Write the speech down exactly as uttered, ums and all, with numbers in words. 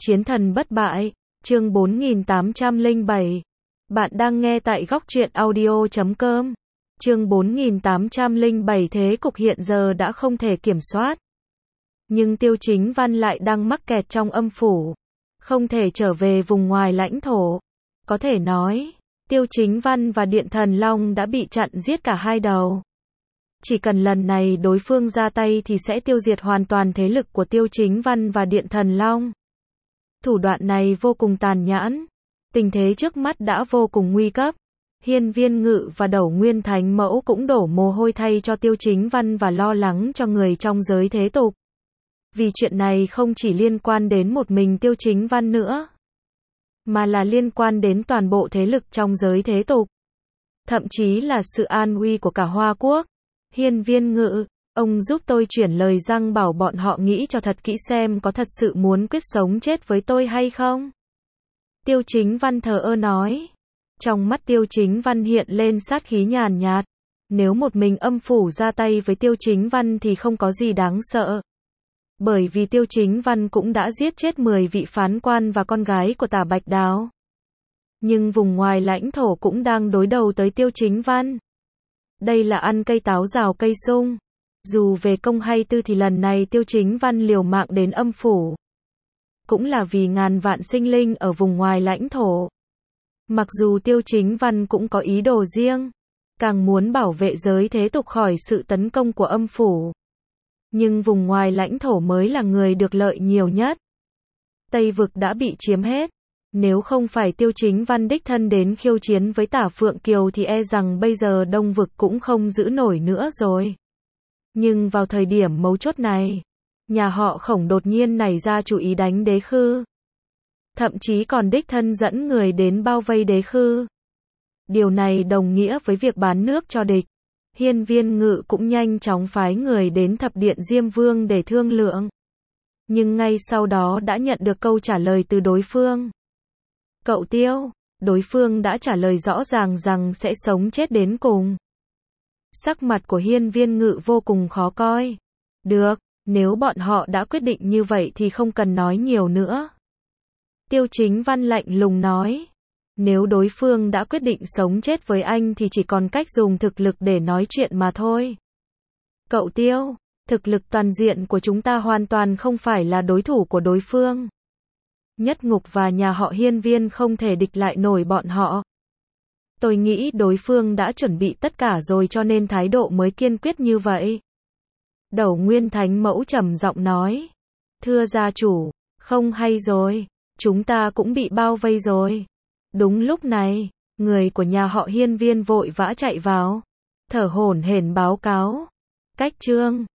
Chiến thần bất bại, chương bốn nghìn tám trăm lẻ bảy. Bạn đang nghe tại góc truyện audio chấm com. Chương bốn nghìn tám trăm lẻ bảy. Thế cục hiện giờ đã không thể kiểm soát. Nhưng Tiêu Chính Văn lại đang mắc kẹt trong âm phủ, không thể trở về vùng ngoài lãnh thổ. Có thể nói, Tiêu Chính Văn và Điện Thần Long đã bị chặn giết cả hai đầu. Chỉ cần lần này đối phương ra tay thì sẽ tiêu diệt hoàn toàn thế lực của Tiêu Chính Văn và Điện Thần Long. Thủ đoạn này vô cùng tàn nhẫn. Tình thế trước mắt đã vô cùng nguy cấp. Hiên Viên Ngự và Đẩu Nguyên Thánh Mẫu cũng đổ mồ hôi thay cho Tiêu Chính Văn và lo lắng cho người trong giới thế tục. Vì chuyện này không chỉ liên quan đến một mình Tiêu Chính Văn nữa, mà là liên quan đến toàn bộ thế lực trong giới thế tục. Thậm chí là sự an nguy của cả Hoa Quốc. Hiên Viên Ngự, ông giúp tôi chuyển lời rằng bảo bọn họ nghĩ cho thật kỹ xem có thật sự muốn quyết sống chết với tôi hay không. Tiêu Chính Văn thờ ơ nói. Trong mắt Tiêu Chính Văn hiện lên sát khí nhàn nhạt. Nếu một mình âm phủ ra tay với Tiêu Chính Văn thì không có gì đáng sợ. Bởi vì Tiêu Chính Văn cũng đã giết chết mười vị phán quan và con gái của Tả Bạch Đào. Nhưng vùng ngoài lãnh thổ cũng đang đối đầu tới Tiêu Chính Văn. Đây là ăn cây táo rào cây sung. Dù về công hay tư thì lần này Tiêu Chính Văn liều mạng đến âm phủ, cũng là vì ngàn vạn sinh linh ở vùng ngoài lãnh thổ. Mặc dù Tiêu Chính Văn cũng có ý đồ riêng, càng muốn bảo vệ giới thế tục khỏi sự tấn công của âm phủ. Nhưng vùng ngoài lãnh thổ mới là người được lợi nhiều nhất. Tây vực đã bị chiếm hết. Nếu không phải Tiêu Chính Văn đích thân đến khiêu chiến với Tả Phượng Kiều thì e rằng bây giờ Đông vực cũng không giữ nổi nữa rồi. Nhưng vào thời điểm mấu chốt này, nhà họ Khổng đột nhiên nảy ra chủ ý đánh Đế Khư. Thậm chí còn đích thân dẫn người đến bao vây Đế Khư. Điều này đồng nghĩa với việc bán nước cho địch. Hiên Viên Ngự cũng nhanh chóng phái người đến Thập Điện Diêm Vương để thương lượng. Nhưng ngay sau đó đã nhận được câu trả lời từ đối phương. Cậu Tiêu, đối phương đã trả lời rõ ràng rằng sẽ sống chết đến cùng. Sắc mặt của Hiên Viên Ngự vô cùng khó coi. Được, nếu bọn họ đã quyết định như vậy thì không cần nói nhiều nữa. Tiêu Chính Văn lạnh lùng nói. Nếu đối phương đã quyết định sống chết với anh thì chỉ còn cách dùng thực lực để nói chuyện mà thôi. Cậu Tiêu, thực lực toàn diện của chúng ta hoàn toàn không phải là đối thủ của đối phương. Nhất Ngục và nhà họ Hiên Viên không thể địch lại nổi bọn họ. Tôi nghĩ đối phương đã chuẩn bị tất cả rồi cho nên thái độ mới kiên quyết như vậy. Đẩu Nguyên Thánh Mẫu trầm giọng nói. Thưa gia chủ, không hay rồi, chúng ta cũng bị bao vây rồi. Đúng lúc này, người của nhà họ Hiên Viên vội vã chạy vào, thở hổn hển báo cáo. Cách chương